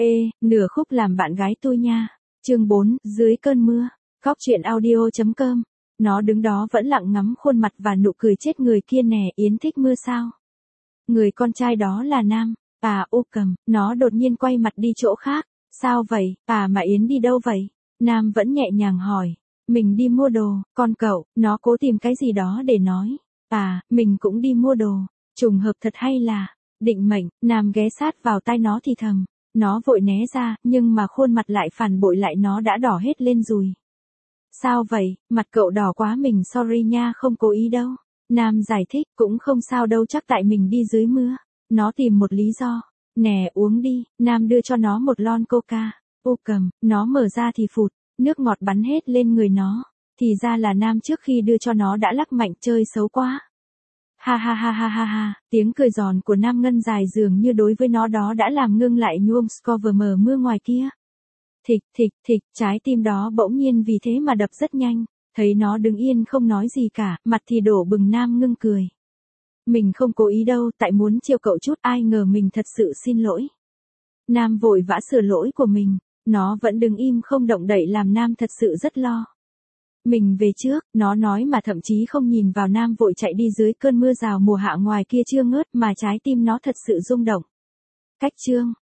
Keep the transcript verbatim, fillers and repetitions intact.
Ê, nửa khúc làm bạn gái tôi nha. Chương bốn, dưới cơn mưa. Góc truyện audio chấm com. Nó đứng đó vẫn lặng ngắm khuôn mặt và nụ cười chết người kia nè. Yến thích mưa sao? Người con trai đó là Nam. À ô cầm, nó đột nhiên quay mặt đi chỗ khác. Sao vậy? À mà Yến đi đâu vậy? Nam vẫn nhẹ nhàng hỏi. Mình đi mua đồ, con cậu. Nó cố tìm cái gì đó để nói. À, mình cũng đi mua đồ. Trùng hợp thật hay là định mệnh. Nam ghé sát vào tai nó thì thầm. Nó vội né ra, nhưng mà khuôn mặt lại phản bội lại, nó đã đỏ hết lên rồi. Sao vậy, mặt cậu đỏ quá. Mình sorry nha, không cố ý đâu. Nam giải thích, cũng không sao đâu, chắc tại mình đi dưới mưa. Nó tìm một lý do. Nè uống đi. Nam đưa cho nó một lon coca. Ô cầm, nó mở ra thì phụt, nước ngọt bắn hết lên người nó. Thì ra là Nam trước khi đưa cho nó đã lắc mạnh, chơi xấu quá. Ha ha ha ha ha ha, tiếng cười giòn của Nam Ngân dài dường như đối với nó đó đã làm ngưng lại nhuông score mờ mưa ngoài kia. Thịch thịch thịch, trái tim đó bỗng nhiên vì thế mà đập rất nhanh. Thấy nó đứng yên không nói gì cả, mặt thì đổ bừng. Nam ngưng cười. Mình không cố ý đâu, tại muốn chiều cậu chút, ai ngờ mình thật sự xin lỗi. Nam vội vã sửa lỗi của mình. Nó vẫn đứng im không động đậy làm Nam thật sự rất lo. Mình về trước, nó nói mà thậm chí không nhìn vào Nam vội chạy đi dưới cơn mưa rào mùa hạ ngoài kia chưa ngớt mà trái tim nó thật sự rung động. Cách chương